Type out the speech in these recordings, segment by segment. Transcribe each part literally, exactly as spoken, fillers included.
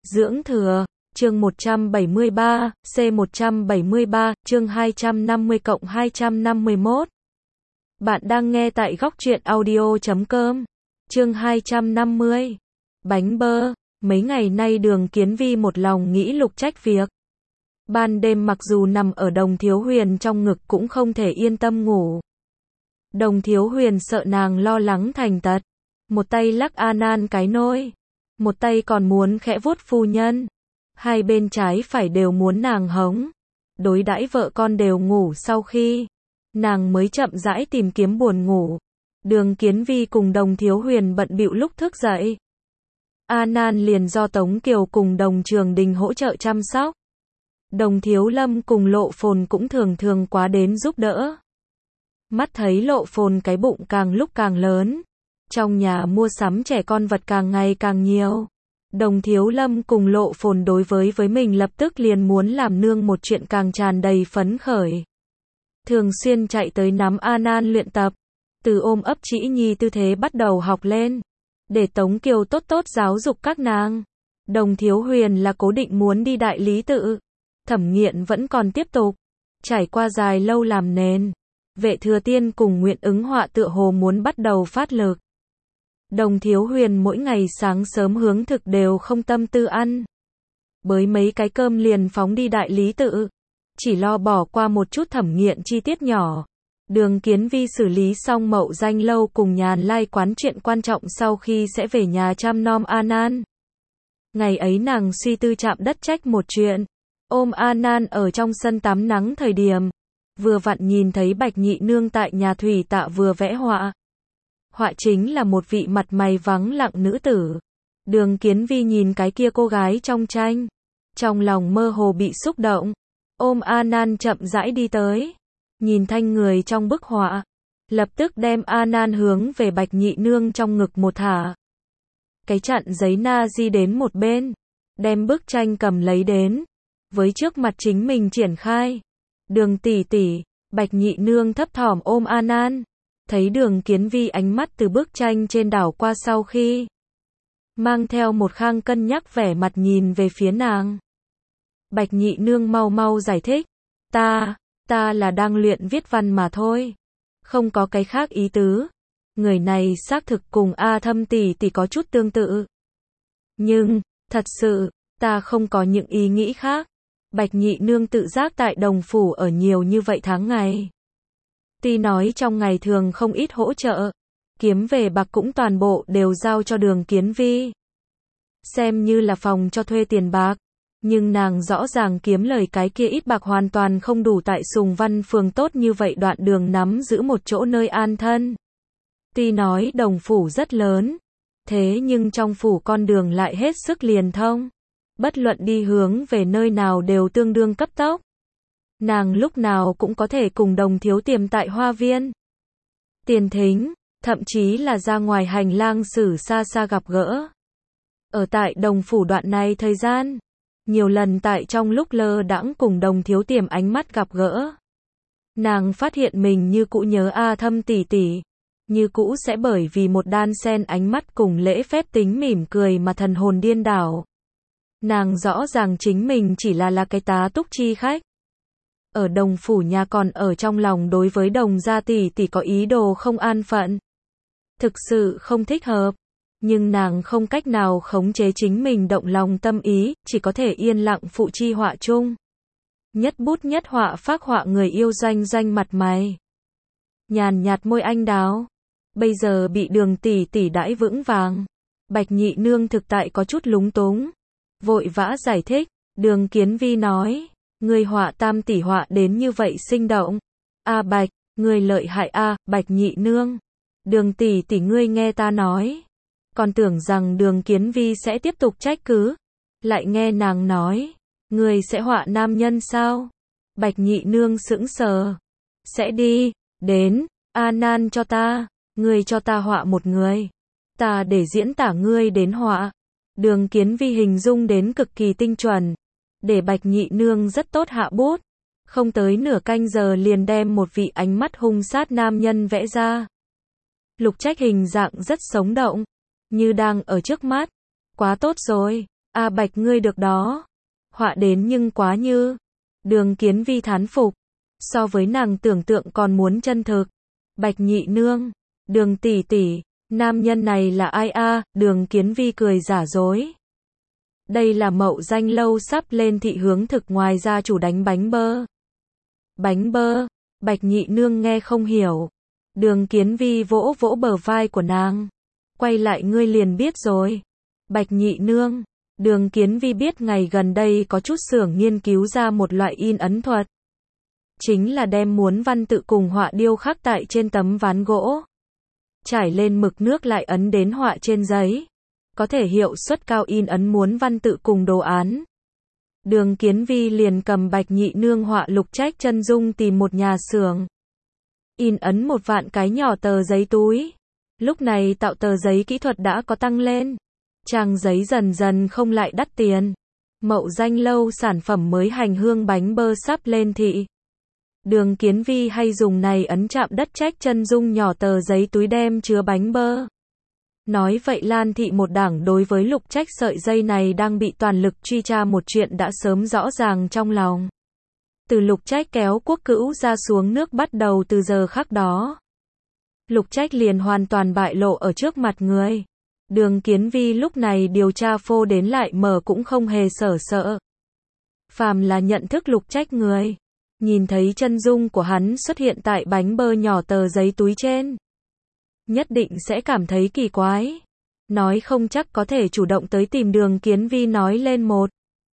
Dưỡng thừa, chương một trăm bảy mươi ba, C một trăm bảy mươi ba, chương hai trăm năm mươi cộng hai trăm năm mươi mốt. Bạn đang nghe tại góc truyện audio chấm com. Chương hai trăm năm mươi. Bánh bơ. Mấy ngày nay Đường Kiến Vi một lòng nghĩ Lục Trách việc. Ban đêm mặc dù nằm ở Đồng Thiếu Huyền trong ngực cũng không thể yên tâm ngủ. Đồng Thiếu Huyền sợ nàng lo lắng thành tật. Một tay lắc A Nan cái nôi. Một tay còn muốn khẽ vuốt phu nhân. Hai bên trái phải đều muốn nàng hống. Đối đãi vợ con đều ngủ sau khi nàng mới chậm rãi tìm kiếm buồn ngủ. Đường Kiến Vi cùng Đồng Thiếu Huyền bận bịu lúc thức dậy. A Nan liền do Tống Kiều cùng Đồng Trường Đình hỗ trợ chăm sóc. Đồng Thiếu Lâm cùng Lộ Phồn cũng thường thường quá đến giúp đỡ. Mắt thấy Lộ Phồn cái bụng càng lúc càng lớn. Trong nhà mua sắm trẻ con vật càng ngày càng nhiều. Đồng Thiếu Lâm cùng Lộ Phồn đối với với mình lập tức liền muốn làm nương một chuyện càng tràn đầy phấn khởi. Thường xuyên chạy tới nắm A Nan luyện tập. Từ ôm ấp Trĩ Nhi tư thế bắt đầu học lên. Để Tống Kiều tốt tốt giáo dục các nàng. Đồng Thiếu Huyền là cố định muốn đi đại lý tự. Thẩm Nghiện vẫn còn tiếp tục. Trải qua dài lâu làm nền. Vệ Thừa Tiên cùng Nguyện Ứng Họa tựa hồ muốn bắt đầu phát lực. Đồng Thiếu Huyền mỗi ngày sáng sớm hướng thực đều không tâm tư ăn. Bới mấy cái cơm liền phóng đi đại lý tự. Chỉ lo bỏ qua một chút Thẩm Nghiện chi tiết nhỏ. Đường Kiến Vi xử lý xong Mậu Danh lâu cùng Nhàn Lai quán chuyện quan trọng sau khi sẽ về nhà chăm nom A Nan. Ngày ấy nàng suy tư chạm đất trách một chuyện. Ôm A Nan ở trong sân tắm nắng thời điểm. Vừa vặn nhìn thấy Bạch Nhị Nương tại nhà thủy tạ vừa vẽ họa. Họa chính là một vị mặt mày vắng lặng nữ tử. Đường Kiến Vi nhìn cái kia cô gái trong tranh. Trong lòng mơ hồ bị xúc động. Ôm A Nan chậm rãi đi tới. Nhìn thanh người trong bức họa. Lập tức đem A Nan hướng về Bạch Nhị Nương trong ngực một thả. Cái chặn giấy na di đến một bên. Đem bức tranh cầm lấy đến. Với trước mặt chính mình triển khai. Đường tỷ tỷ. Bạch Nhị Nương thấp thỏm ôm A Nan. Thấy Đường Kiến Vi ánh mắt từ bức tranh trên đảo qua sau khi. Mang theo một khang cân nhắc vẻ mặt nhìn về phía nàng. Bạch Nhị Nương mau mau giải thích. Ta, ta là đang luyện viết văn mà thôi. Không có cái khác ý tứ. Người này xác thực cùng A Thâm tỷ tỷ có chút tương tự. Nhưng, thật sự, ta không có những ý nghĩ khác. Bạch Nhị Nương tự giác tại Đồng phủ ở nhiều như vậy tháng ngày. Tuy nói trong ngày thường không ít hỗ trợ. Kiếm về bạc cũng toàn bộ đều giao cho Đường Kiến Vi. Xem như là phòng cho thuê tiền bạc. Nhưng nàng rõ ràng kiếm lời cái kia ít bạc hoàn toàn không đủ tại Sùng Văn phường tốt như vậy đoạn đường nắm giữ một chỗ nơi an thân. Tuy nói Đồng phủ rất lớn. Thế nhưng trong phủ con đường lại hết sức liền thông. Bất luận đi hướng về nơi nào đều tương đương cấp tốc. Nàng lúc nào cũng có thể cùng Đồng thiếu tiềm tại hoa viên. Tiền thính, thậm chí là ra ngoài hành lang xử xa xa gặp gỡ. Ở tại Đồng phủ đoạn này thời gian. Nhiều lần tại trong lúc lơ đãng cùng Đồng thiếu tiềm ánh mắt gặp gỡ. Nàng phát hiện mình như cũ nhớ A Thâm tỷ tỷ. Như cũ sẽ bởi vì một đan sen ánh mắt cùng lễ phép tính mỉm cười mà thần hồn điên đảo. Nàng rõ ràng chính mình chỉ là là cái tá túc chi khách. Ở Đồng phủ nhà còn ở trong lòng đối với Đồng gia tỷ tỷ có ý đồ không an phận. Thực sự không thích hợp. Nhưng nàng không cách nào khống chế chính mình động lòng tâm ý, chỉ có thể yên lặng phụ chi họa chung. Nhất bút nhất họa phác họa người yêu doanh doanh mặt mày. Nhàn nhạt môi anh đào. Bây giờ bị Đường tỷ tỷ đãi vững vàng. Bạch Nhị Nương thực tại có chút lúng túng. Vội vã giải thích. Đường Kiến Vi nói. Người họa tam tỷ họa đến như vậy sinh động. A Bạch, người lợi hại a. Bạch Nhị Nương. Đường tỷ tỷ ngươi nghe ta nói. Còn tưởng rằng Đường Kiến Vi sẽ tiếp tục trách cứ. Lại nghe nàng nói. Người sẽ họa nam nhân sao? Bạch Nhị Nương sững sờ. Sẽ đi. Đến. A Nan cho ta. Ngươi cho ta họa một người. Ta để diễn tả ngươi đến họa. Đường Kiến Vi hình dung đến cực kỳ tinh chuẩn. Để Bạch Nhị Nương rất tốt hạ bút. Không tới nửa canh giờ liền đem một vị ánh mắt hung sát nam nhân vẽ ra. Lục Trách hình dạng rất sống động. Như đang ở trước mắt. Quá tốt rồi. A Bạch ngươi được đó. Họa đến nhưng quá như. Đường Kiến Vi thán phục. So với nàng tưởng tượng còn muốn chân thực. Bạch nhị nương. Đường tỷ tỷ. Nam nhân này là ai a? Đường Kiến Vi cười giả dối. Đây là Mậu Danh lâu sắp lên thị hướng thực ngoài gia chủ đánh bánh bơ. Bánh bơ. Bạch nhị nương nghe không hiểu. Đường Kiến Vi vỗ vỗ bờ vai của nàng. Quay lại ngươi liền biết rồi. Bạch nhị nương. Đường Kiến Vi biết ngày gần đây có chút xưởng nghiên cứu ra một loại in ấn thuật. Chính là đem muốn văn tự cùng họa điêu khắc tại trên tấm ván gỗ. Trải lên mực nước lại ấn đến họa trên giấy. Có thể hiệu suất cao in ấn muốn văn tự cùng đồ án. Đường Kiến Vi liền cầm Bạch nhị nương họa Lục Trách chân dung tìm một nhà xưởng. In ấn một vạn cái nhỏ tờ giấy túi. Lúc này tạo tờ giấy kỹ thuật đã có tăng lên. Trang giấy dần dần không lại đắt tiền. Mậu Danh lâu sản phẩm mới hành hương bánh bơ sắp lên thị. Đường Kiến Vi hay dùng này ấn chạm đất trách chân dung nhỏ tờ giấy túi đem chứa bánh bơ. Nói vậy Lan thị một đảng đối với Lục Trách sợi dây này đang bị toàn lực truy tra một chuyện đã sớm rõ ràng trong lòng. Từ Lục Trách kéo Quốc Cữu ra xuống nước bắt đầu từ giờ khắc đó. Lục Trách liền hoàn toàn bại lộ ở trước mặt người. Đường Kiến Vi lúc này điều tra phô đến lại mở cũng không hề sở sợ. Phàm là nhận thức Lục Trách người. Nhìn thấy chân dung của hắn xuất hiện tại bánh bơ nhỏ tờ giấy túi trên. Nhất định sẽ cảm thấy kỳ quái. Nói không chắc có thể chủ động tới tìm Đường Kiến Vi nói lên một.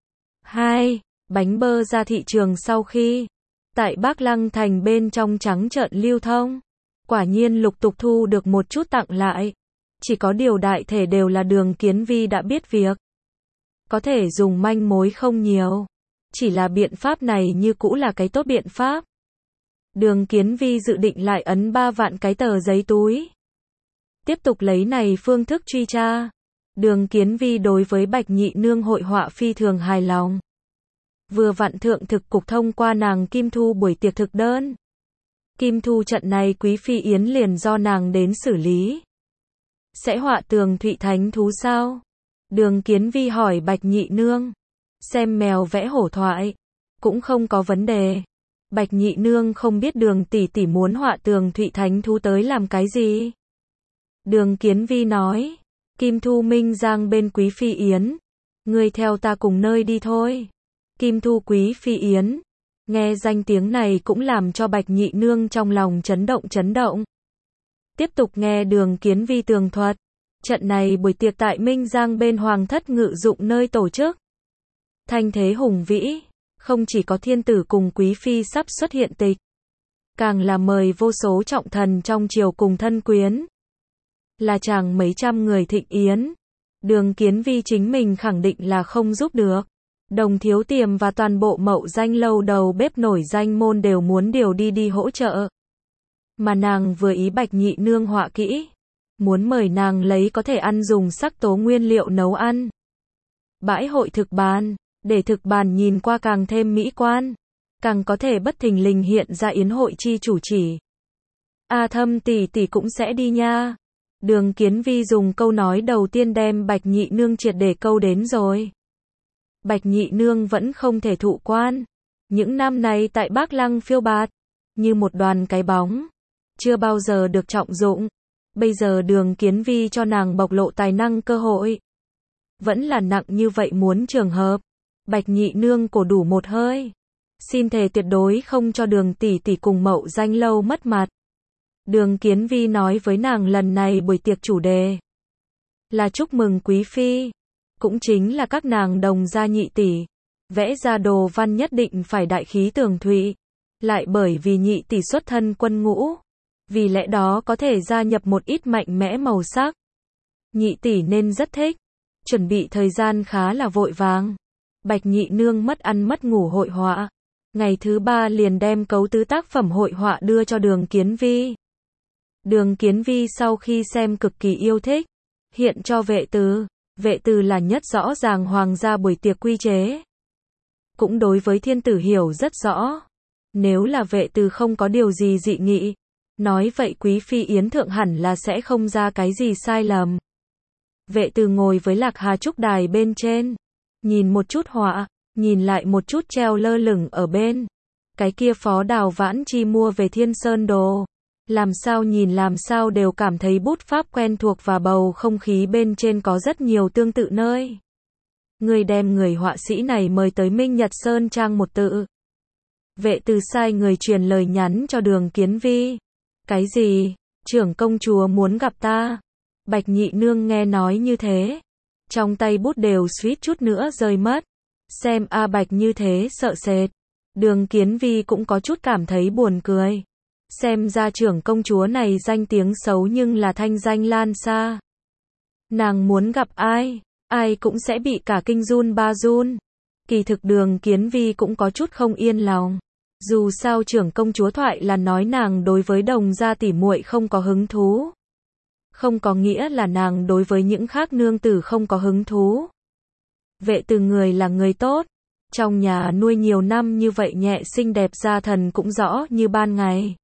Hai, bánh bơ ra thị trường sau khi. Tại Bác Lăng Thành bên trong trắng trợn lưu thông. Quả nhiên lục tục thu được một chút tặng lại. Chỉ có điều đại thể đều là Đường Kiến Vi đã biết việc. Có thể dùng manh mối không nhiều. Chỉ là biện pháp này như cũ là cái tốt biện pháp. Đường Kiến Vi dự định lại ấn ba vạn cái tờ giấy túi. Tiếp tục lấy này phương thức truy tra. Đường Kiến Vi đối với Bạch nhị nương hội họa phi thường hài lòng. Vừa vặn thượng thực cục thông qua nàng Kim Thu buổi tiệc thực đơn. Kim Thu trận này Quý Phi Yến liền do nàng đến xử lý. Sẽ họa tường Thụy Thánh thú sao? Đường Kiến Vi hỏi Bạch nhị nương. Xem mèo vẽ hổ thoại. Cũng không có vấn đề. Bạch nhị nương không biết Đường tỷ tỷ muốn họa tường Thụy Thánh thú tới làm cái gì. Đường Kiến Vi nói. Kim Thu Minh Giang bên Quý Phi Yến. Ngươi theo ta cùng nơi đi thôi. Kim Thu Quý Phi Yến. Nghe danh tiếng này cũng làm cho Bạch nhị nương trong lòng chấn động chấn động. Tiếp tục nghe Đường Kiến Vi tường thuật. Trận này buổi tiệc tại Minh Giang bên Hoàng thất ngự dụng nơi tổ chức. Thanh thế hùng vĩ. Không chỉ có thiên tử cùng Quý Phi sắp xuất hiện tịch. Càng là mời vô số trọng thần trong triều cùng thân quyến. Là chàng mấy trăm người thịnh yến. Đường Kiến Vi chính mình khẳng định là không giúp được. Đồng Thiếu Tiềm và toàn bộ Mậu Danh lâu đầu bếp nổi danh môn đều muốn điều đi đi hỗ trợ. Mà nàng vừa ý Bạch nhị nương họa kỹ. Muốn mời nàng lấy có thể ăn dùng sắc tố nguyên liệu nấu ăn. Bãi hội thực bàn. Để thực bàn nhìn qua càng thêm mỹ quan. Càng có thể bất thình lình hiện ra yến hội chi chủ chỉ. A Thâm tỷ tỷ cũng sẽ đi nha. Đường Kiến Vi dùng câu nói đầu tiên đem Bạch nhị nương triệt để câu đến rồi. Bạch nhị nương vẫn không thể thụ quan. Những năm này tại Bác Lăng phiêu bạt. Như một đoàn cái bóng. Chưa bao giờ được trọng dụng. Bây giờ Đường Kiến Vi cho nàng bộc lộ tài năng cơ hội. Vẫn là nặng như vậy muốn trường hợp. Bạch nhị nương cổ đủ một hơi. Xin thề tuyệt đối không cho Đường tỷ tỷ cùng Mậu Danh lâu mất mặt. Đường Kiến Vi nói với nàng lần này buổi tiệc chủ đề. Là chúc mừng Quý Phi. Cũng chính là các nàng đồng gia nhị tỷ. Vẽ ra đồ văn nhất định phải đại khí tường thụy. Lại bởi vì nhị tỷ xuất thân quân ngũ. Vì lẽ đó có thể gia nhập một ít mạnh mẽ màu sắc. Nhị tỷ nên rất thích. Chuẩn bị thời gian khá là vội vàng. Bạch nhị nương mất ăn mất ngủ hội họa. Ngày thứ ba liền đem cấu tứ tác phẩm hội họa đưa cho Đường Kiến Vi. Đường Kiến Vi sau khi xem cực kỳ yêu thích. Hiện cho vệ từ. Vệ từ là nhất rõ ràng hoàng gia buổi tiệc quy chế. Cũng đối với thiên tử hiểu rất rõ. Nếu là vệ từ không có điều gì dị nghị. Nói vậy Quý Phi Yến thượng hẳn là sẽ không ra cái gì sai lầm. Vệ từ ngồi với Lạc Hà Trúc đài bên trên. nhìn một chút họa, nhìn lại một chút treo lơ lửng ở bên. Cái kia Phó Đào Vãn Chi mua về Thiên Sơn đồ. Làm sao nhìn làm sao đều cảm thấy bút pháp quen thuộc và bầu không khí bên trên có rất nhiều tương tự nơi. Người đem người họa sĩ này mời tới Minh Nhật Sơn Trang một tự. Vệ Từ sai người truyền lời nhắn cho Đường Kiến Vi. Cái gì? Trưởng công chúa muốn gặp ta. Bạch Nhị Nương nghe nói như thế. Trong tay bút đều suýt chút nữa rơi mất. Xem A Bạch như thế sợ sệt. Đường Kiến Vi cũng có chút cảm thấy buồn cười. Xem ra trưởng công chúa này danh tiếng xấu nhưng là thanh danh lan xa. Nàng muốn gặp ai, ai cũng sẽ bị cả kinh run ba run. Kỳ thực Đường Kiến Vi cũng có chút không yên lòng. Dù sao trưởng công chúa thoại là nói nàng đối với Đồng gia tỷ muội không có hứng thú. Không có nghĩa là nàng đối với những khác nương tử không có hứng thú. Vệ Từ người là người tốt. Trong nhà nuôi nhiều năm như vậy nhẹ xinh đẹp gia thần cũng rõ như ban ngày.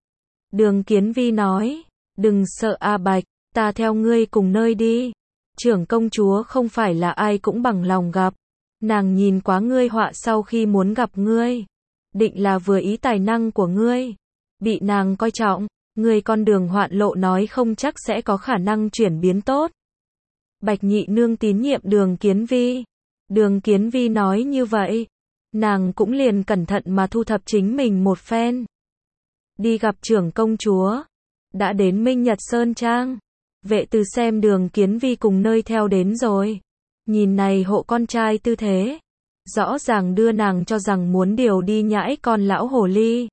Đường Kiến Vi nói, đừng sợ A Bạch, ta theo ngươi cùng nơi đi. Trưởng công chúa không phải là ai cũng bằng lòng gặp. Nàng nhìn quá ngươi họa sau khi muốn gặp ngươi. Định là vừa ý tài năng của ngươi. Bị nàng coi trọng, ngươi con đường hoạn lộ nói không chắc sẽ có khả năng chuyển biến tốt. Bạch Nhị Nương tín nhiệm Đường Kiến Vi. Đường Kiến Vi nói như vậy. Nàng cũng liền cẩn thận mà thu thập chính mình một phen. Đi gặp trưởng công chúa. Đã đến Minh Nhật Sơn Trang. Vệ Từ xem Đường Kiến Vi cùng nơi theo đến rồi. Nhìn này hộ con trai tư thế. Rõ ràng đưa nàng cho rằng muốn điều đi nhãi con lão hồ ly.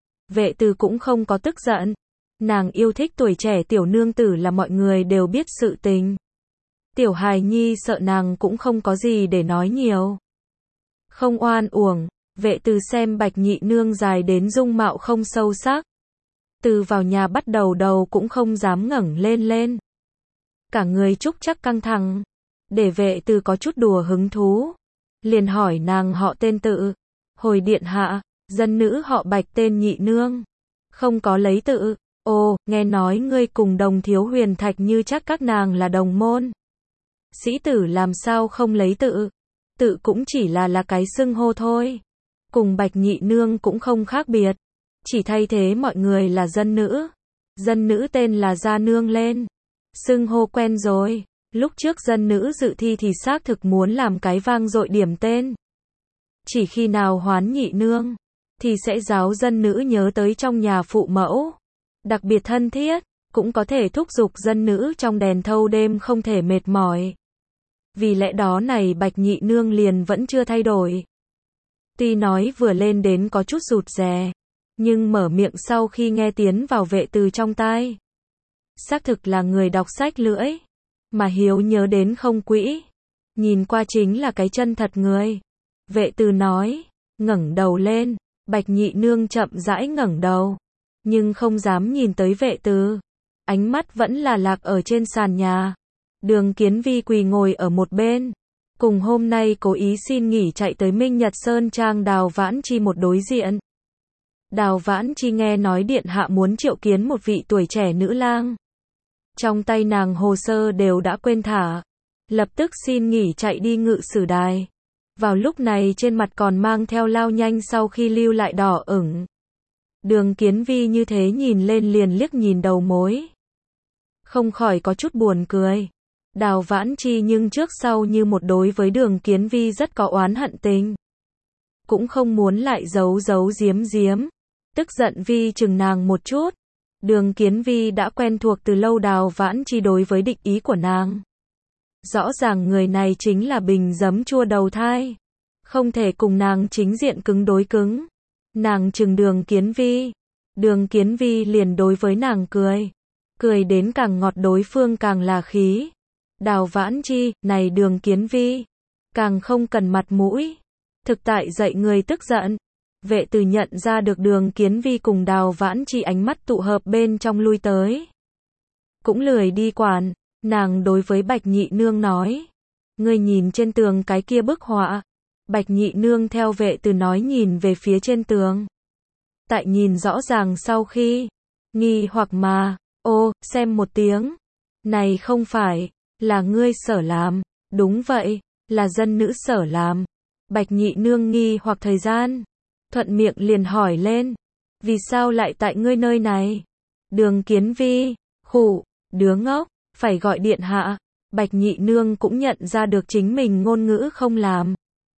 Vệ Từ cũng không có tức giận. Nàng yêu thích tuổi trẻ tiểu nương tử là mọi người đều biết sự tình. Tiểu hài nhi sợ nàng cũng không có gì để nói nhiều. Không oan uổng. Vệ Từ xem Bạch Nhị Nương dài đến dung mạo không sâu sắc. Từ vào nhà bắt đầu đầu cũng không dám ngẩng lên lên. Cả người trúc chắc căng thẳng. Để Vệ Từ có chút đùa hứng thú. Liền hỏi nàng họ tên tự. Hồi điện hạ, dân nữ họ Bạch tên Nhị Nương. Không có lấy tự. Ồ, nghe nói ngươi cùng Đồng Thiếu Huyền Thạch như chắc các nàng là đồng môn. Sĩ tử làm sao không lấy tự. Tự cũng chỉ là là cái xưng hô thôi. Cùng Bạch Nhị Nương cũng không khác biệt. Chỉ thay thế mọi người là dân nữ. Dân nữ tên là Gia Nương lên. Xưng hô quen rồi. Lúc trước dân nữ dự thi thì xác thực muốn làm cái vang dội điểm tên. Chỉ khi nào hoán Nhị Nương, thì sẽ giáo dân nữ nhớ tới trong nhà phụ mẫu. Đặc biệt thân thiết, cũng có thể thúc giục dân nữ trong đèn thâu đêm không thể mệt mỏi. Vì lẽ đó này Bạch Nhị Nương liền vẫn chưa thay đổi. Tuy nói vừa lên đến có chút rụt rè, nhưng mở miệng sau khi nghe tiến vào Vệ Từ trong tai. Xác thực là người đọc sách lưỡi, mà hiếu nhớ đến không quỹ. Nhìn qua chính là cái chân thật người. Vệ Từ nói, ngẩng đầu lên. Bạch Nhị Nương chậm rãi ngẩng đầu, nhưng không dám nhìn tới Vệ Từ. Ánh mắt vẫn là lạc ở trên sàn nhà. Đường Kiến Vi quỳ ngồi ở một bên. Cùng hôm nay cố ý xin nghỉ chạy tới Minh Nhật Sơn Trang Đào Vãn Chi một đối diện. Đào Vãn Chi nghe nói điện hạ muốn triệu kiến một vị tuổi trẻ nữ lang. Trong tay nàng hồ sơ đều đã quên thả. Lập tức xin nghỉ chạy đi ngự sử đài. Vào lúc này trên mặt còn mang theo lao nhanh sau khi lưu lại đỏ ửng. Đường Kiến Vi như thế nhìn lên liền liếc nhìn đầu mối. Không khỏi có chút buồn cười. Đào Vãn Chi nhưng trước sau như một đối với Đường Kiến Vi rất có oán hận tình. Cũng không muốn lại giấu giấu giếm giếm. Tức giận Vi chừng nàng một chút. Đường Kiến Vi đã quen thuộc từ lâu Đào Vãn Chi đối với định ý của nàng. Rõ ràng người này chính là bình giấm chua đầu thai. Không thể cùng nàng chính diện cứng đối cứng. Nàng chừng Đường Kiến Vi. Đường Kiến Vi liền đối với nàng cười. Cười đến càng ngọt đối phương càng là khí. Đào Vãn Chi, này Đường Kiến Vi. Càng không cần mặt mũi. Thực tại dạy người tức giận. Vệ Từ nhận ra được Đường Kiến Vi cùng Đào Vãn Chi ánh mắt tụ hợp bên trong lui tới. Cũng lười đi quản. Nàng đối với Bạch Nhị Nương nói. Ngươi nhìn trên tường cái kia bức họa. Bạch Nhị Nương theo Vệ Từ nói nhìn về phía trên tường. Tại nhìn rõ ràng sau khi. Nghi hoặc mà. Ô, xem một tiếng. Này không phải. Là ngươi sở làm. Đúng vậy. Là dân nữ Sở làm. Bạch nhị nương nghi hoặc thời gian. Thuận miệng liền hỏi lên. Vì sao lại tại ngươi nơi này? Đường Kiến Vi, khụ, đứa ngốc, phải gọi điện hạ. Bạch nhị nương cũng nhận ra được chính mình ngôn ngữ không làm.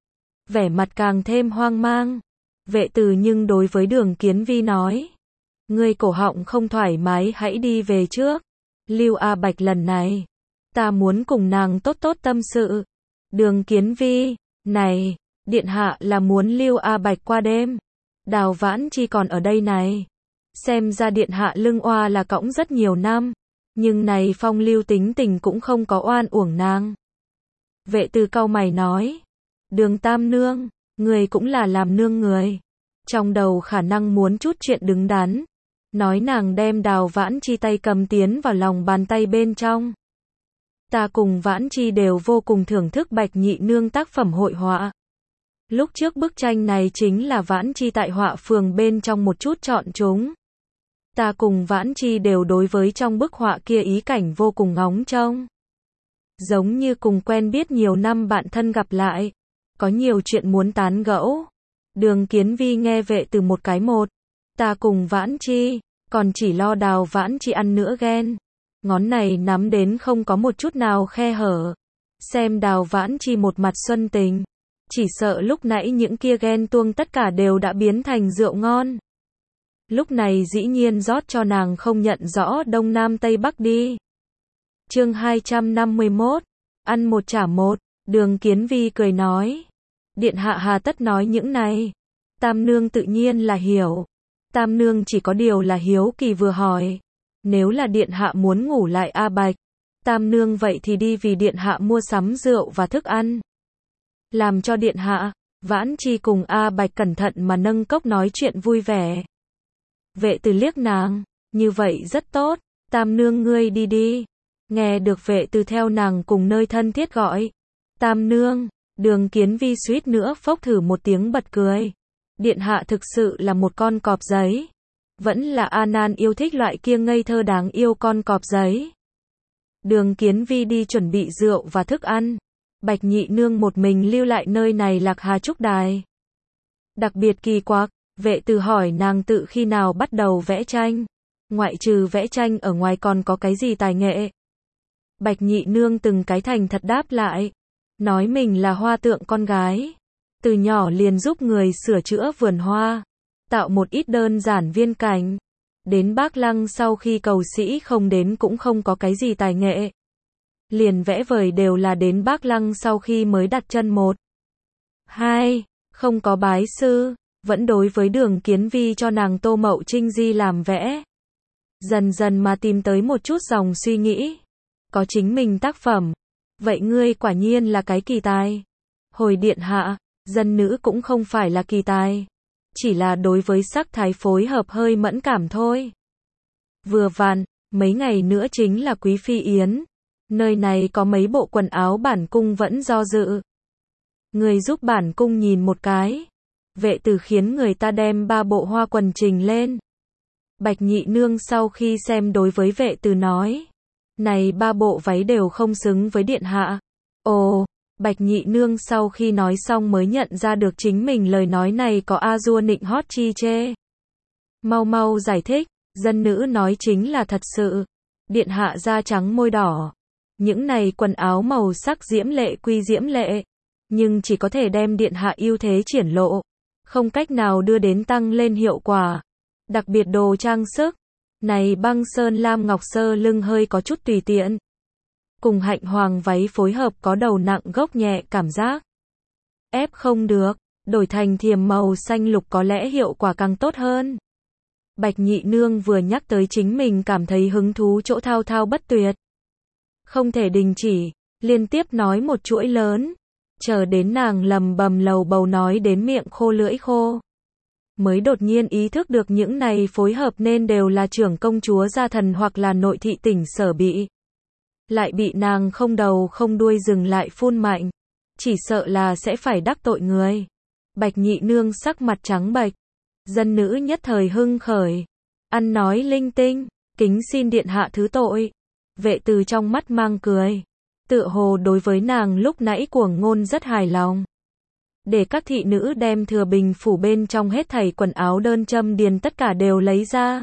Vẻ mặt càng thêm hoang mang. Vệ từ nhưng đối với Đường Kiến Vi nói. Ngươi cổ họng không thoải mái hãy đi về trước. Lưu A Bạch lần này. Ta muốn cùng nàng tốt tốt tâm sự. Đường Kiến Vi, này, điện hạ là muốn Lưu A Bạch qua đêm. Đào Vãn Chi còn ở đây này. Xem ra điện hạ lưng oa là cõng rất nhiều năm. Nhưng này Phong Lưu tính tình cũng không có oan uổng nàng. Vệ từ cau mày nói. Đường Tam Nương, người cũng là làm nương người. Trong đầu khả năng muốn chút chuyện đứng đắn. Nói nàng đem Đào Vãn Chi tay cầm tiến vào lòng bàn tay bên trong. Ta cùng Vãn Chi đều vô cùng thưởng thức Bạch nhị nương tác phẩm hội họa. Lúc trước bức tranh này chính là Vãn Chi tại họa phường bên trong một chút chọn chúng. Ta cùng Vãn Chi đều đối với trong bức họa kia ý cảnh vô cùng ngóng trông. Giống như cùng quen biết nhiều năm bạn thân gặp lại. Có nhiều chuyện muốn tán gẫu. Đường Kiến Vi nghe vệ từ một cái một. Ta cùng Vãn Chi, còn chỉ lo Đào Vãn Chi ăn nữa ghen. Ngón này nắm đến không có một chút nào khe hở. Xem Đào Vãn Chi một mặt xuân tình. Chỉ sợ lúc nãy những kia ghen tuông tất cả đều đã biến thành rượu ngon. Lúc này dĩ nhiên rót cho nàng không nhận rõ Đông Nam Tây Bắc đi. Chương hai trăm năm mươi mốt. Ăn một trả một. Đường Kiến Vi cười nói. Điện hạ hà tất nói những này. Tam Nương tự nhiên là hiểu. Tam Nương chỉ có điều là hiếu kỳ vừa hỏi. Nếu là điện hạ muốn ngủ lại A Bạch. Tam Nương vậy thì đi vì điện hạ mua sắm rượu và thức ăn. Làm cho điện hạ. Vãn Chi cùng A Bạch cẩn thận mà nâng cốc nói chuyện vui vẻ. Vệ từ liếc nàng. Như vậy rất tốt. Tam Nương ngươi đi đi. Nghe được vệ từ theo nàng cùng nơi thân thiết gọi. Tam Nương. Đường Kiến Vi suýt nữa phốc thử một tiếng bật cười. Điện hạ thực sự là một con cọp giấy. Vẫn là A Nan yêu thích loại kia ngây thơ đáng yêu con cọp giấy. Đường Kiến Vi đi chuẩn bị rượu và thức ăn. Bạch nhị nương một mình lưu lại nơi này Lạc Hà Trúc Đài. Đặc biệt kỳ quặc, vệ từ hỏi nàng tự khi nào bắt đầu vẽ tranh. Ngoại trừ vẽ tranh ở ngoài còn có cái gì tài nghệ. Bạch nhị nương từng cái thành thật đáp lại. Nói mình là hoa tượng con gái. Từ nhỏ liền giúp người sửa chữa vườn hoa. Tạo một ít đơn giản viên cảnh. Đến Bác Lăng sau khi cầu sĩ không đến cũng không có cái gì tài nghệ. Liền vẽ vời đều là đến Bác Lăng sau khi mới đặt chân một. Hai, không có bái sư. Vẫn đối với Đường Kiến Vi cho nàng Tô Mậu Trinh Di làm vẽ. Dần dần mà tìm tới một chút dòng suy nghĩ. Có chính mình tác phẩm. Vậy ngươi quả nhiên là cái kỳ tài. Hồi điện hạ, dân nữ cũng không phải là kỳ tài. Chỉ là đối với sắc thái phối hợp hơi mẫn cảm thôi. Vừa vặn, mấy ngày nữa chính là Quý Phi Yến. Nơi này có mấy bộ quần áo bản cung vẫn do dự. Người giúp bản cung nhìn một cái. Vệ từ khiến người ta đem ba bộ hoa quần trình lên. Bạch nhị nương sau khi xem đối với vệ từ nói. Này ba bộ váy đều không xứng với điện hạ. Ồ, Bạch nhị nương sau khi nói xong mới nhận ra được chính mình lời nói này có a dua nịnh hót chi chê. Mau mau giải thích, dân nữ nói chính là thật sự. Điện hạ da trắng môi đỏ. Những này quần áo màu sắc diễm lệ quy diễm lệ. Nhưng chỉ có thể đem điện hạ ưu thế triển lộ. Không cách nào đưa đến tăng lên hiệu quả. Đặc biệt đồ trang sức. Này băng sơn lam ngọc sơ lưng hơi có chút tùy tiện. Cùng hạnh hoàng váy phối hợp có đầu nặng gốc nhẹ cảm giác. Ép không được, đổi thành thiềm màu xanh lục có lẽ hiệu quả càng tốt hơn. Bạch nhị nương vừa nhắc tới chính mình cảm thấy hứng thú chỗ thao thao bất tuyệt. Không thể đình chỉ, liên tiếp nói một chuỗi lớn. Chờ đến nàng lầm bầm lầu bầu nói đến miệng khô lưỡi khô. Mới đột nhiên ý thức được những này phối hợp nên đều là trưởng công chúa gia thần hoặc là nội thị tỉnh Sở bị. Lại bị nàng không đầu không đuôi dừng lại phun mạnh. Chỉ sợ là sẽ phải đắc tội người. Bạch nhị nương sắc mặt trắng bệch. Dân nữ nhất thời hưng khởi. Ăn nói linh tinh. Kính xin điện hạ thứ tội. Vệ từ trong mắt mang cười. Tựa hồ đối với nàng lúc nãy cuồng ngôn rất hài lòng. Để các thị nữ đem thừa bình phủ bên trong hết thảy quần áo đơn châm điền tất cả đều lấy ra.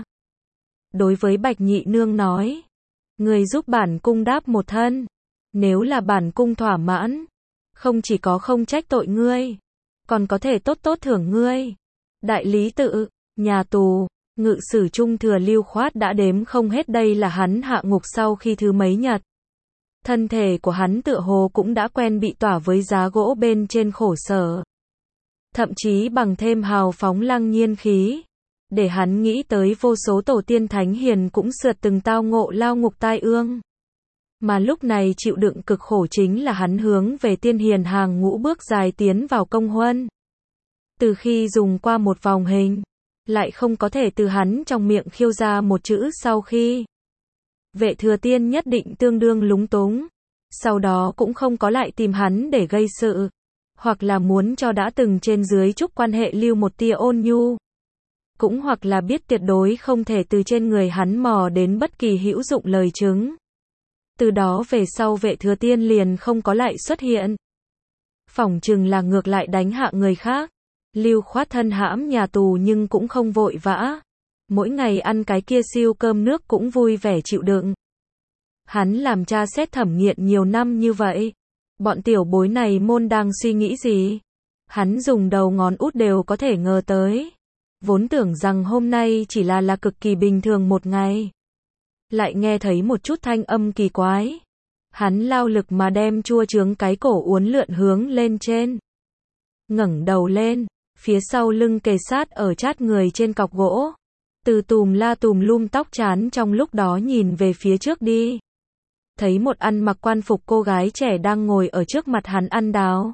Đối với Bạch Nhị Nương nói, người giúp bản cung đáp một thân, nếu là bản cung thỏa mãn, không chỉ có không trách tội ngươi, còn có thể tốt tốt thưởng ngươi. Đại lý tự, nhà tù, ngự sử trung thừa Lưu Khoát đã đếm không hết đây là hắn hạ ngục sau khi thứ mấy nhật. Thân thể của hắn tựa hồ cũng đã quen bị tỏa với giá gỗ bên trên khổ sở. Thậm chí bằng thêm hào phóng lăng nhiên khí, để hắn nghĩ tới vô số tổ tiên thánh hiền cũng sượt từng tao ngộ lao ngục tai ương. Mà lúc này chịu đựng cực khổ chính là hắn hướng về tiên hiền hàng ngũ bước dài tiến vào công huân. Từ khi dùng qua một vòng hình, lại không có thể từ hắn trong miệng khiêu ra một chữ sau khi. Vệ Thừa Tiên nhất định tương đương lúng túng. Sau đó cũng không có lại tìm hắn để gây sự. Hoặc là muốn cho đã từng trên dưới chúc quan hệ lưu một tia ôn nhu. Cũng hoặc là biết tuyệt đối không thể từ trên người hắn mò đến bất kỳ hữu dụng lời chứng. Từ đó về sau Vệ Thừa Tiên liền không có lại xuất hiện. Phỏng chừng là ngược lại đánh hạ người khác. Lưu Khoát thân hãm nhà tù nhưng cũng không vội vã. Mỗi ngày ăn cái kia siêu cơm nước cũng vui vẻ chịu đựng. Hắn làm cha xét thẩm nghiện nhiều năm như vậy. Bọn tiểu bối này môn đang suy nghĩ gì? Hắn dùng đầu ngón út đều có thể ngờ tới. Vốn tưởng rằng hôm nay chỉ là là cực kỳ bình thường một ngày. Lại nghe thấy một chút thanh âm kỳ quái. Hắn lao lực mà đem chua chướng cái cổ uốn lượn hướng lên trên. Ngẩng đầu lên, phía sau lưng kề sát ở chát người trên cọc gỗ. Từ tùm la tùm lum tóc chán trong lúc đó nhìn về phía trước đi. Thấy một ăn mặc quan phục cô gái trẻ đang ngồi ở trước mặt hắn ăn đào.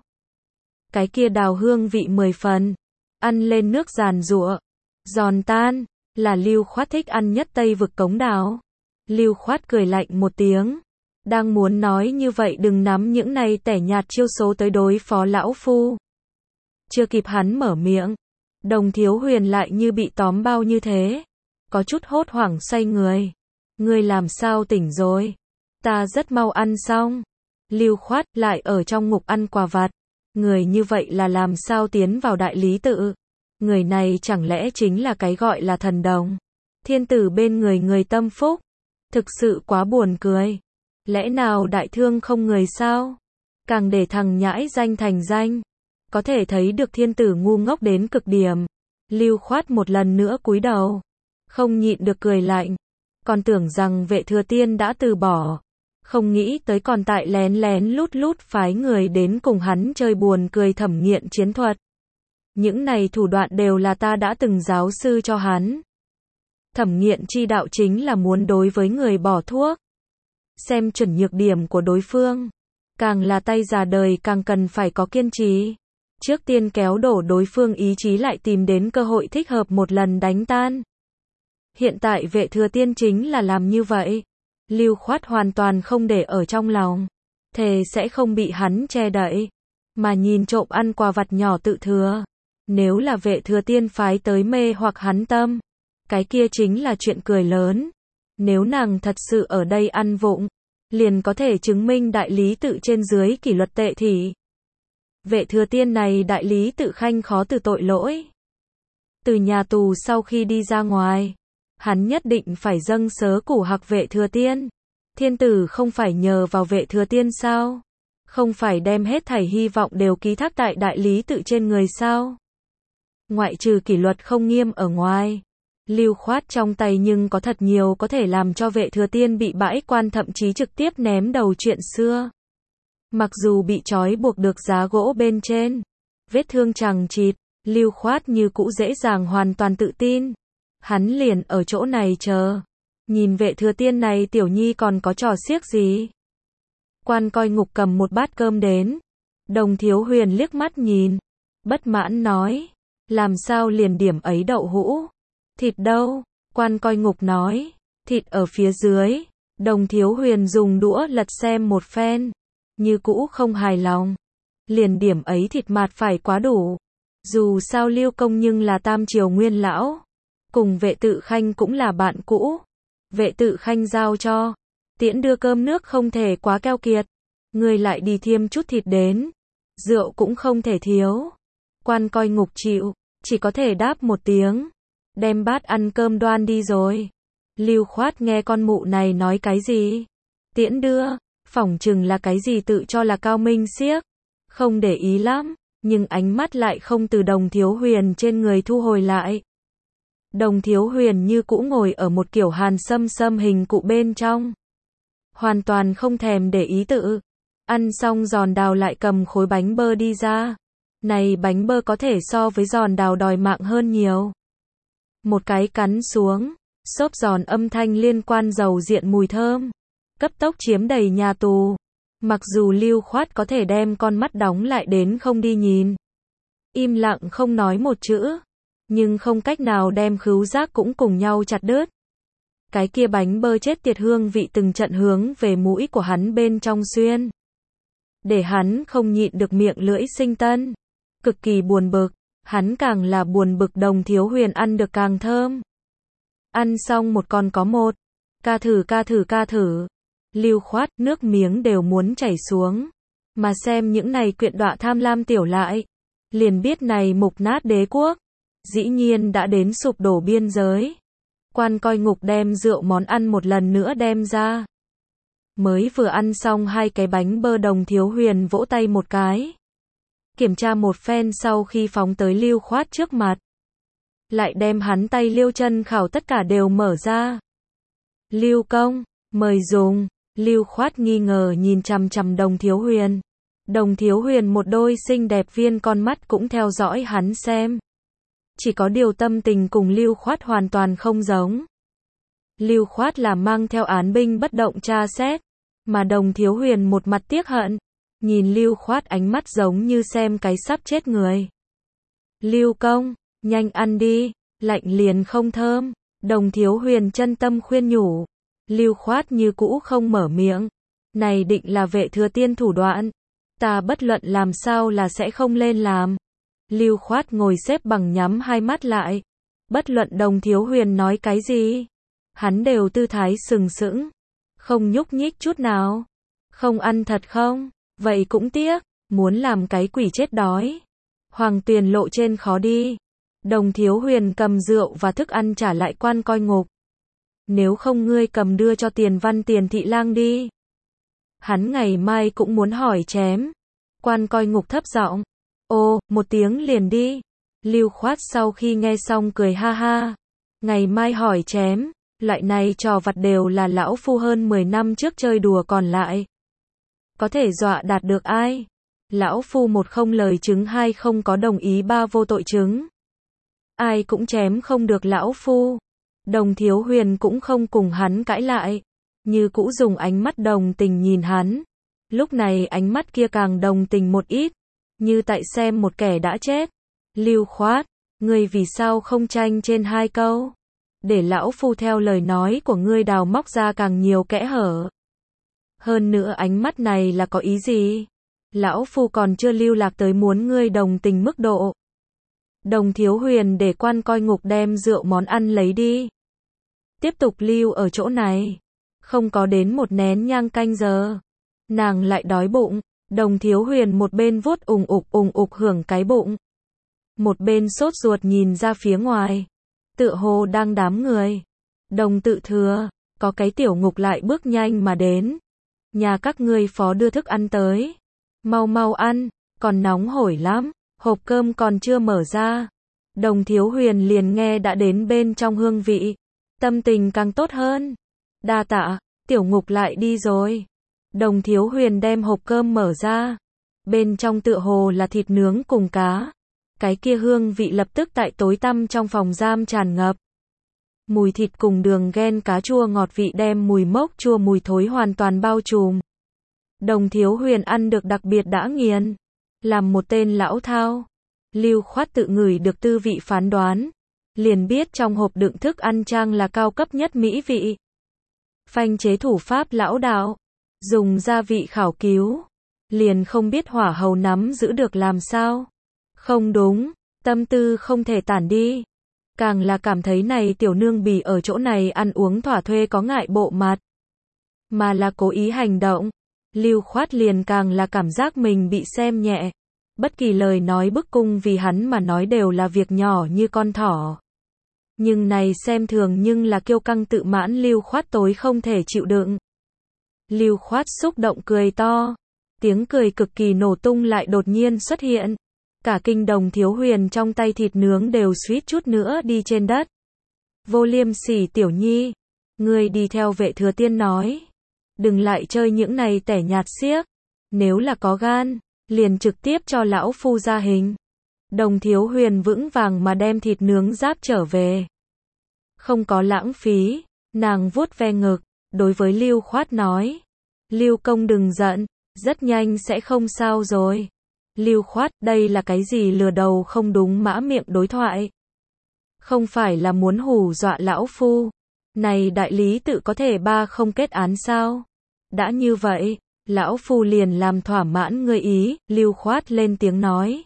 Cái kia đào hương vị mười phần. Ăn lên nước giàn giụa, giòn tan, là Lưu Khoát thích ăn nhất Tây vực cống đào. Lưu Khoát cười lạnh một tiếng. Đang muốn nói như vậy đừng nắm những này tẻ nhạt chiêu số tới đối phó lão phu. Chưa kịp hắn mở miệng. Đồng Thiếu Huyền lại như bị tóm bao như thế. Có chút hốt hoảng xoay người. Ngươi làm sao tỉnh rồi? Ta rất mau ăn xong. Lưu Khoát lại ở trong ngục ăn quà vặt. Người như vậy là làm sao tiến vào đại lý tự? Người này chẳng lẽ chính là cái gọi là thần đồng? Thiên tử bên người người tâm phúc. Thực sự quá buồn cười. Lẽ nào đại thương không người sao? Càng để thằng nhãi danh thành danh. Có thể thấy được thiên tử ngu ngốc đến cực điểm. Lưu Khoát một lần nữa cúi đầu. Không nhịn được cười lạnh. Còn tưởng rằng Vệ Thừa Tiên đã từ bỏ. Không nghĩ tới còn tại lén lén lút lút phái người đến cùng hắn chơi buồn cười thẩm nghiện chiến thuật. Những này thủ đoạn đều là ta đã từng giáo sư cho hắn. Thẩm nghiện chi đạo chính là muốn đối với người bỏ thuốc. Xem chuẩn nhược điểm của đối phương. Càng là tay già đời càng cần phải có kiên trì. Trước tiên kéo đổ đối phương ý chí lại tìm đến cơ hội thích hợp một lần đánh tan. Hiện tại Vệ Thừa Tiên chính là làm như vậy. Lưu Khoát hoàn toàn không để ở trong lòng. Thề sẽ không bị hắn che đậy. Mà nhìn trộm ăn quà vặt nhỏ tự thừa. Nếu là Vệ Thừa Tiên phái tới mê hoặc hắn tâm. Cái kia chính là chuyện cười lớn. Nếu nàng thật sự ở đây ăn vụng. Liền có thể chứng minh đại lý tự trên dưới kỷ luật tệ thì. Vệ Thừa Tiên này đại lý tự khanh khó từ tội lỗi. Từ nhà tù sau khi đi ra ngoài. Hắn nhất định phải dâng sớ củ hạc Vệ Thừa Tiên. Thiên tử không phải nhờ vào Vệ Thừa Tiên sao? Không phải đem hết thảy hy vọng đều ký thác tại đại lý tự trên người sao? Ngoại trừ kỷ luật không nghiêm ở ngoài. Lưu Khoát trong tay nhưng có thật nhiều có thể làm cho Vệ Thừa Tiên bị bãi quan thậm chí trực tiếp ném đầu chuyện xưa. Mặc dù bị trói buộc được giá gỗ bên trên. Vết thương chằng chịt. Lưu Khoát như cũ dễ dàng hoàn toàn tự tin. Hắn liền ở chỗ này chờ. Nhìn Vệ Thừa Tiên này tiểu nhi còn có trò xiếc gì. Quan coi ngục cầm một bát cơm đến. Đồng Thiếu Huyền liếc mắt nhìn. Bất mãn nói. Làm sao liền điểm ấy đậu hũ? Thịt đâu? Quan coi ngục nói. Thịt ở phía dưới. Đồng Thiếu Huyền dùng đũa lật xem một phen. Như cũ không hài lòng. Liền điểm ấy thịt mạt phải quá đủ. Dù sao Lưu Công nhưng là tam triều nguyên lão. Cùng Vệ Tự Khanh cũng là bạn cũ. Vệ Tự Khanh giao cho. Tiễn đưa cơm nước không thể quá keo kiệt. Ngươi lại đi thêm chút thịt đến. Rượu cũng không thể thiếu. Quan Coi Ngục chịu, chỉ có thể đáp một tiếng. Đem bát ăn cơm đoan đi rồi. Lưu Khoát nghe con mụ này nói cái gì? Tiễn đưa, phỏng chừng là cái gì tự cho là cao minh xiếc. Không để ý lắm, nhưng ánh mắt lại không từ Đồng Thiếu Huyền trên người thu hồi lại. Đồng Thiếu Huyền như cũ ngồi ở một kiểu hàn sâm sâm hình cụ bên trong. Hoàn toàn không thèm để ý tự. Ăn xong giòn đào lại cầm khối bánh bơ đi ra. Này bánh bơ có thể so với giòn đào đòi mạng hơn nhiều. Một cái cắn xuống, xốp giòn âm thanh liên quan dầu diện mùi thơm. Cấp tốc chiếm đầy nhà tù. Mặc dù Lưu Khoát có thể đem con mắt đóng lại đến không đi nhìn. Im lặng không nói một chữ. Nhưng không cách nào đem khứu giác cũng cùng nhau chặt đứt. Cái kia bánh bơ chết tiệt hương vị từng trận hướng về mũi của hắn bên trong xuyên. Để hắn không nhịn được miệng lưỡi sinh tân. Cực kỳ buồn bực. Hắn càng là buồn bực Đồng Thiếu Huyền ăn được càng thơm. Ăn xong một con có một. Ca thử ca thử ca thử. Lưu Khoát nước miếng đều muốn chảy xuống. Mà xem những này quyện đọa tham lam tiểu lại. Liền biết này mục nát đế quốc. Dĩ nhiên đã đến sụp đổ biên giới. Quan Coi Ngục đem rượu món ăn một lần nữa đem ra. Mới vừa ăn xong hai cái bánh bơ Đồng Thiếu Huyền vỗ tay một cái. Kiểm tra một phen sau khi phóng tới Lưu Khoát trước mặt. Lại đem hắn tay liêu chân khảo tất cả đều mở ra. Lưu công, mời dùng. Lưu Khoát nghi ngờ nhìn chằm chằm Đồng Thiếu Huyền. Đồng Thiếu Huyền một đôi xinh đẹp viên con mắt cũng theo dõi hắn xem. Chỉ có điều tâm tình cùng Lưu Khoát hoàn toàn không giống. Lưu Khoát là mang theo án binh bất động tra xét. Mà Đồng Thiếu Huyền một mặt tiếc hận. Nhìn Lưu Khoát ánh mắt giống như xem cái sắp chết người. Lưu công, nhanh ăn đi, lạnh liền không thơm. Đồng Thiếu Huyền chân tâm khuyên nhủ. Lưu Khoát như cũ không mở miệng. Này định là vệ thừa tiên thủ đoạn. Ta bất luận làm sao là sẽ không lên làm. Lưu Khoát ngồi xếp bằng nhắm hai mắt lại. Bất luận Đồng Thiếu Huyền nói cái gì. Hắn đều tư thái sừng sững. Không nhúc nhích chút nào. Không ăn thật không? Vậy cũng tiếc. Muốn làm cái quỷ chết đói. Hoàng Tuyền lộ trên khó đi. Đồng Thiếu Huyền cầm rượu và thức ăn trả lại Quan Coi Ngục. Nếu không ngươi cầm đưa cho Tiền Văn Tiền thị lang đi. Hắn ngày mai cũng muốn hỏi chém. Quan Coi Ngục thấp giọng. Ô, một tiếng liền đi. Lưu Khoát sau khi nghe xong cười ha ha. Ngày mai hỏi chém. Loại này trò vặt đều là lão phu hơn mười năm trước chơi đùa còn lại. Có thể dọa đạt được ai? Lão phu một không lời chứng, hai không có đồng ý, ba vô tội chứng. Ai cũng chém không được lão phu. Đồng Thiếu Huyền cũng không cùng hắn cãi lại. Như cũ dùng ánh mắt đồng tình nhìn hắn. Lúc này ánh mắt kia càng đồng tình một ít. Như tại xem một kẻ đã chết. Lưu Khoát, ngươi vì sao không tranh trên hai câu? Để lão phu theo lời nói của ngươi đào móc ra càng nhiều kẽ hở. Hơn nữa ánh mắt này là có ý gì? Lão phu còn chưa lưu lạc tới muốn ngươi đồng tình mức độ. Đồng Thiếu Huyền để Quan Coi Ngục đem rượu món ăn lấy đi. Tiếp tục lưu ở chỗ này. Không có đến một nén nhang canh giờ. Nàng lại đói bụng. Đồng Thiếu Huyền một bên vuốt ùng ục ùng ục hưởng cái bụng. Một bên sốt ruột nhìn ra phía ngoài. Tựa hồ đang đám người. Đồng tự thừa. Có cái tiểu ngục lại bước nhanh mà đến. Nhà các ngươi phó đưa thức ăn tới. Mau mau ăn. Còn nóng hổi lắm. Hộp cơm còn chưa mở ra. Đồng Thiếu Huyền liền nghe đã đến bên trong hương vị. Tâm tình càng tốt hơn. Đa tạ, tiểu ngục lại đi rồi. Đồng Thiếu Huyền đem hộp cơm mở ra. Bên trong tựa hồ là thịt nướng cùng cá. Cái kia hương vị lập tức tại tối tăm trong phòng giam tràn ngập. Mùi thịt cùng đường ghen cá chua ngọt vị đem mùi mốc chua mùi thối hoàn toàn bao trùm. Đồng Thiếu Huyền ăn được đặc biệt đã nghiền. Làm một tên lão thao. Lưu Khoát tự ngửi được tư vị phán đoán. Liền biết trong hộp đựng thức ăn trang là cao cấp nhất mỹ vị. Phanh chế thủ pháp lão đạo. Dùng gia vị khảo cứu. Liền không biết hỏa hầu nắm giữ được làm sao. Không đúng, tâm tư không thể tản đi. Càng là cảm thấy này tiểu nương bỉ ở chỗ này ăn uống thỏa thuê có ngại bộ mặt. Mà là cố ý hành động. Lưu Khoát liền càng là cảm giác mình bị xem nhẹ. Bất kỳ lời nói bức cung vì hắn mà nói đều là việc nhỏ như con thỏ. Nhưng này xem thường nhưng là kiêu căng tự mãn Lưu Khoát tối không thể chịu đựng. Lưu Khoát xúc động cười to. Tiếng cười cực kỳ nổ tung lại đột nhiên xuất hiện. Cả kinh Đồng Thiếu Huyền trong tay thịt nướng đều suýt chút nữa đi trên đất. Vô Liêm Sỉ tiểu nhi. Ngươi đi theo Vệ Thừa Tiên nói. Đừng lại chơi những này tẻ nhạt xiếc. Nếu là có gan, liền trực tiếp cho lão phu ra hình. Đồng Thiếu Huyền vững vàng mà đem thịt nướng giáp trở về. Không có lãng phí, nàng vuốt ve ngực, đối với Lưu Khoát nói. Lưu công đừng giận, rất nhanh sẽ không sao rồi. Lưu Khoát, đây là cái gì lừa đầu không đúng mã miệng đối thoại. Không phải là muốn hù dọa lão phu. Này đại lý tự có thể ba không kết án sao? Đã như vậy, lão phu liền làm thỏa mãn ngươi ý, Lưu Khoát lên tiếng nói.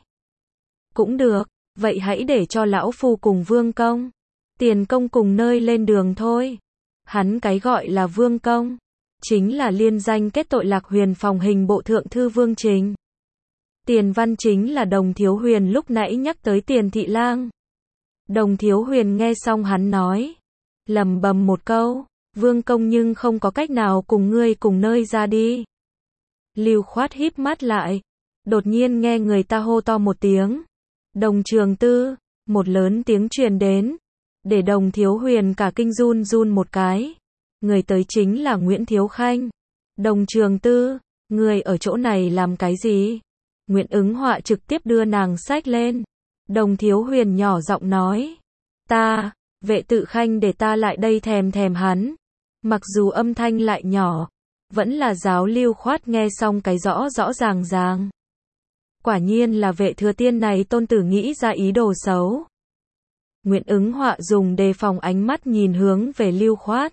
Cũng được, vậy hãy để cho lão phu cùng Vương công. Tiền công cùng nơi lên đường thôi. Hắn cái gọi là Vương công, chính là liên danh kết tội Lạc Huyền phòng hình bộ thượng thư Vương Trình. Tiền văn chính là Đồng Thiếu Huyền lúc nãy nhắc tới Tiền thị lang. Đồng Thiếu Huyền nghe xong hắn nói, lầm bầm một câu, Vương công nhưng không có cách nào cùng ngươi cùng nơi ra đi. Lưu Khoát híp mắt lại, đột nhiên nghe người ta hô to một tiếng. Đồng Trường Tư, một lớn tiếng truyền đến, để Đồng Thiếu Huyền cả kinh run run một cái. Người tới chính là Nguyễn Thiếu Khanh. Đồng Trường Tư, người ở chỗ này làm cái gì? Nguyễn Ứng Họa trực tiếp đưa nàng xách lên. Đồng Thiếu Huyền nhỏ giọng nói, ta, Vệ Tự Khanh để ta lại đây thèm thèm hắn. Mặc dù âm thanh lại nhỏ, vẫn là giáo Lưu Khoát nghe xong cái rõ rõ ràng ràng. Quả nhiên là Vệ Thừa Tiên này tôn tử nghĩ ra ý đồ xấu. Nguyễn Ứng Họa dùng đề phòng ánh mắt nhìn hướng về Lưu Khoát.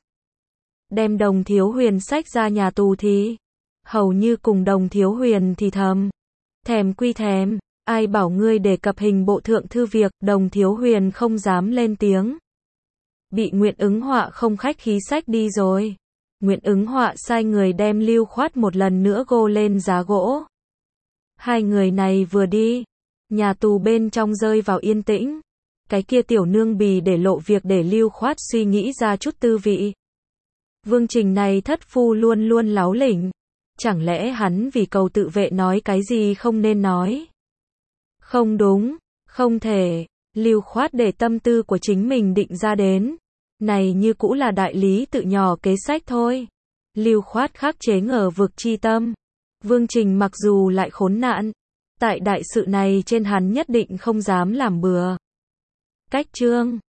Đem Đồng Thiếu Huyền xách ra nhà tù thì, hầu như cùng Đồng Thiếu Huyền thì thầm. Thèm quy thèm, ai bảo ngươi đề cập hình bộ thượng thư việc, Đồng Thiếu Huyền không dám lên tiếng. Bị Nguyễn Ứng Họa không khách khí xách đi rồi. Nguyễn Ứng Họa sai người đem Lưu Khoát một lần nữa gô lên giá gỗ. Hai người này vừa đi, nhà tù bên trong rơi vào yên tĩnh. Cái kia tiểu nương bì để lộ việc để Lưu Khoát suy nghĩ ra chút tư vị. Vương Trình này thất phu luôn luôn láo lỉnh. Chẳng lẽ hắn vì cầu tự vệ nói cái gì không nên nói? Không đúng, không thể. Lưu Khoát để tâm tư của chính mình định ra đến. Này như cũ là đại lý tự nhỏ kế sách thôi. Lưu Khoát khắc chế ngờ vực chi tâm. Vương Trình mặc dù lại khốn nạn, tại đại sự này trên hắn nhất định không dám làm bừa. Cách chương